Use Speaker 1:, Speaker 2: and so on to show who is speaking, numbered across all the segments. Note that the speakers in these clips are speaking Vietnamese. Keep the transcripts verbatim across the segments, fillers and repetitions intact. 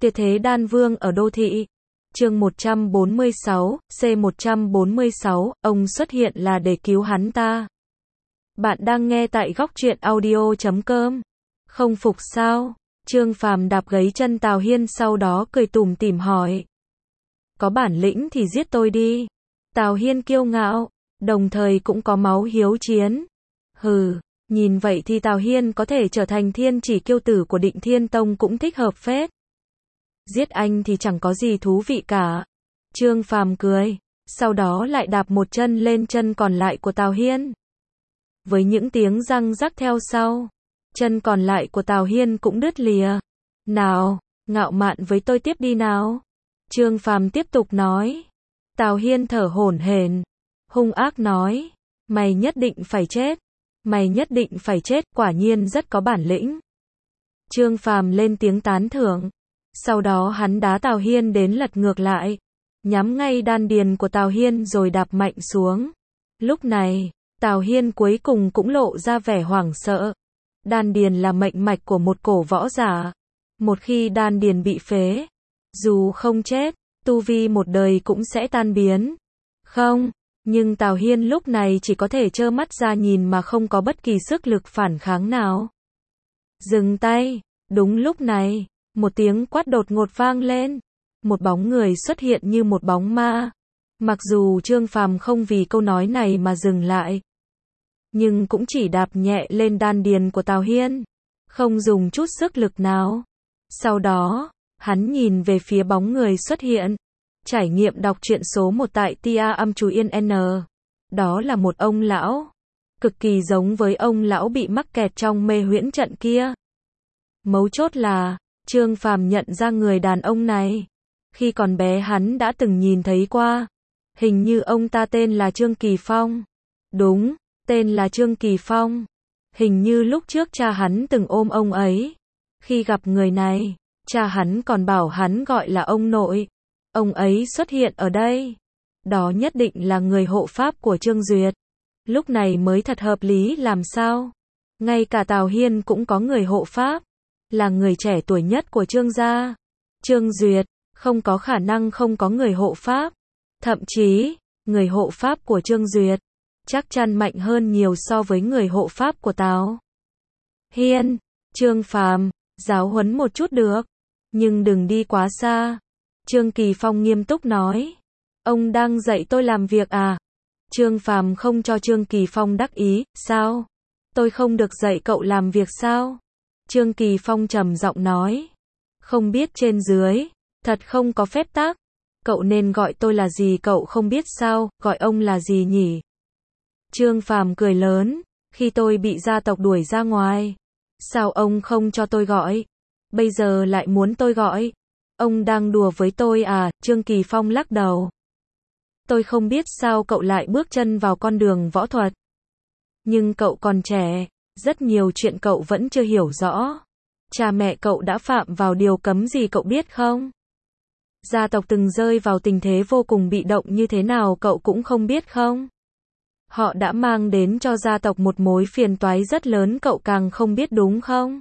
Speaker 1: Tuyệt thế đan vương ở đô thị. Chương một trăm bốn mươi sáu, C một trăm bốn mươi sáu, ông xuất hiện là để cứu hắn ta. Bạn đang nghe tại góc truyện audio chấm com. Không phục sao? Trương Phàm đạp gáy chân Tào Hiên, sau đó cười tủm tỉm hỏi. Có bản lĩnh thì giết tôi đi. Tào Hiên kiêu ngạo, đồng thời cũng có máu hiếu chiến. Hừ, nhìn vậy thì Tào Hiên có thể trở thành thiên chỉ kiêu tử của Định Thiên Tông cũng thích hợp phết. Giết anh thì chẳng có gì thú vị cả. Trương Phàm cười, sau đó lại đạp một chân lên chân còn lại của Tào Hiên. Với những tiếng răng rắc theo sau, chân còn lại của Tào Hiên cũng đứt lìa. Nào, ngạo mạn với tôi tiếp đi nào. Trương Phàm tiếp tục nói. Tào Hiên thở hổn hển, hung ác nói, mày nhất định phải chết. Mày nhất định phải chết, quả nhiên rất có bản lĩnh. Trương Phàm lên tiếng tán thưởng. Sau đó hắn đá Tào Hiên đến lật ngược lại, nhắm ngay đan điền của Tào Hiên rồi đạp mạnh xuống. Lúc này, Tào Hiên cuối cùng cũng lộ ra vẻ hoảng sợ. Đan điền là mệnh mạch của một cổ võ giả. Một khi đan điền bị phế, dù không chết, tu vi một đời cũng sẽ tan biến. Không, nhưng Tào Hiên lúc này chỉ có thể trơ mắt ra nhìn mà không có bất kỳ sức lực phản kháng nào. Dừng tay. Đúng lúc này, một tiếng quát đột ngột vang lên. Một bóng người xuất hiện như một bóng ma. Mặc dù Trương Phàm không vì câu nói này mà dừng lại, nhưng cũng chỉ đạp nhẹ lên đan điền của Tào Hiên, không dùng chút sức lực nào. Sau đó, hắn nhìn về phía bóng người xuất hiện. Trải nghiệm đọc truyện số một tại Tia Âm Chú Yên N. Đó là một ông lão, cực kỳ giống với ông lão bị mắc kẹt trong mê huyễn trận kia. Mấu chốt là, Trương Phàm nhận ra người đàn ông này. Khi còn bé hắn đã từng nhìn thấy qua. Hình như ông ta tên là Trương Kỳ Phong. Đúng, tên là Trương Kỳ Phong. Hình như lúc trước cha hắn từng ôm ông ấy. Khi gặp người này, cha hắn còn bảo hắn gọi là ông nội. Ông ấy xuất hiện ở đây. Đó nhất định là người hộ pháp của Trương Duyệt. Lúc này mới thật hợp lý làm sao. Ngay cả Tào Hiên cũng có người hộ pháp. Là người trẻ tuổi nhất của Trương gia. Trương Duyệt, không có khả năng không có người hộ pháp. Thậm chí, người hộ pháp của Trương Duyệt chắc chắn mạnh hơn nhiều so với người hộ pháp của Tào Hiên. Trương Phàm, giáo huấn một chút được, nhưng đừng đi quá xa. Trương Kỳ Phong nghiêm túc nói. Ông đang dạy tôi làm việc à? Trương Phàm không cho Trương Kỳ Phong đắc ý. Sao? Tôi không được dạy cậu làm việc sao? Trương Kỳ Phong trầm giọng nói. Không biết trên dưới, thật không có phép tắc. Cậu nên gọi tôi là gì cậu không biết sao, gọi ông là gì nhỉ? Trương Phàm cười lớn. Khi tôi bị gia tộc đuổi ra ngoài, sao ông không cho tôi gọi? Bây giờ lại muốn tôi gọi? Ông đang đùa với tôi à? Trương Kỳ Phong lắc đầu. Tôi không biết sao cậu lại bước chân vào con đường võ thuật. Nhưng cậu còn trẻ, rất nhiều chuyện cậu vẫn chưa hiểu rõ. Cha mẹ cậu đã phạm vào điều cấm gì cậu biết không? Gia tộc từng rơi vào tình thế vô cùng bị động như thế nào cậu cũng không biết không? Họ đã mang đến cho gia tộc một mối phiền toái rất lớn cậu càng không biết đúng không?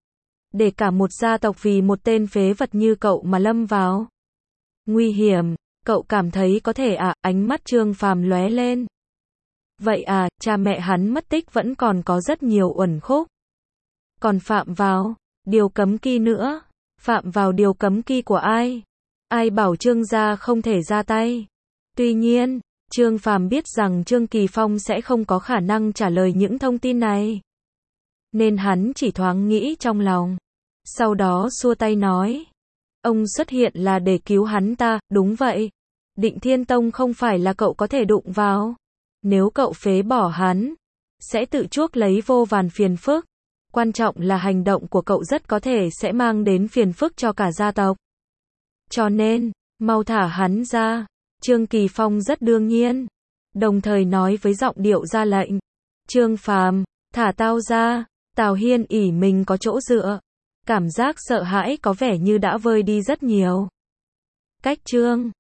Speaker 1: Để cả một gia tộc vì một tên phế vật như cậu mà lâm vào nguy hiểm, cậu cảm thấy có thể à? Ánh mắt Trương Phàm lóe lên. Vậy à, cha mẹ hắn mất tích vẫn còn có rất nhiều uẩn khúc. Còn phạm vào điều cấm kỵ nữa. Phạm vào điều cấm kỵ của ai? Ai bảo Trương gia không thể ra tay? Tuy nhiên, Trương Phàm biết rằng Trương Kỳ Phong sẽ không có khả năng trả lời những thông tin này. Nên hắn chỉ thoáng nghĩ trong lòng. Sau đó xua tay nói. Ông xuất hiện là để cứu hắn ta. Đúng vậy. Định Thiên Tông không phải là cậu có thể đụng vào. Nếu cậu phế bỏ hắn, sẽ tự chuốc lấy vô vàn phiền phức. Quan trọng là hành động của cậu rất có thể sẽ mang đến phiền phức cho cả gia tộc. Cho nên, mau thả hắn ra. Trương Kỳ Phong rất đương nhiên, đồng thời nói với giọng điệu ra lệnh. Trương Phàm, thả tao ra. Tào Hiên ỉ mình có chỗ dựa. Cảm giác sợ hãi có vẻ như đã vơi đi rất nhiều. Cách Trương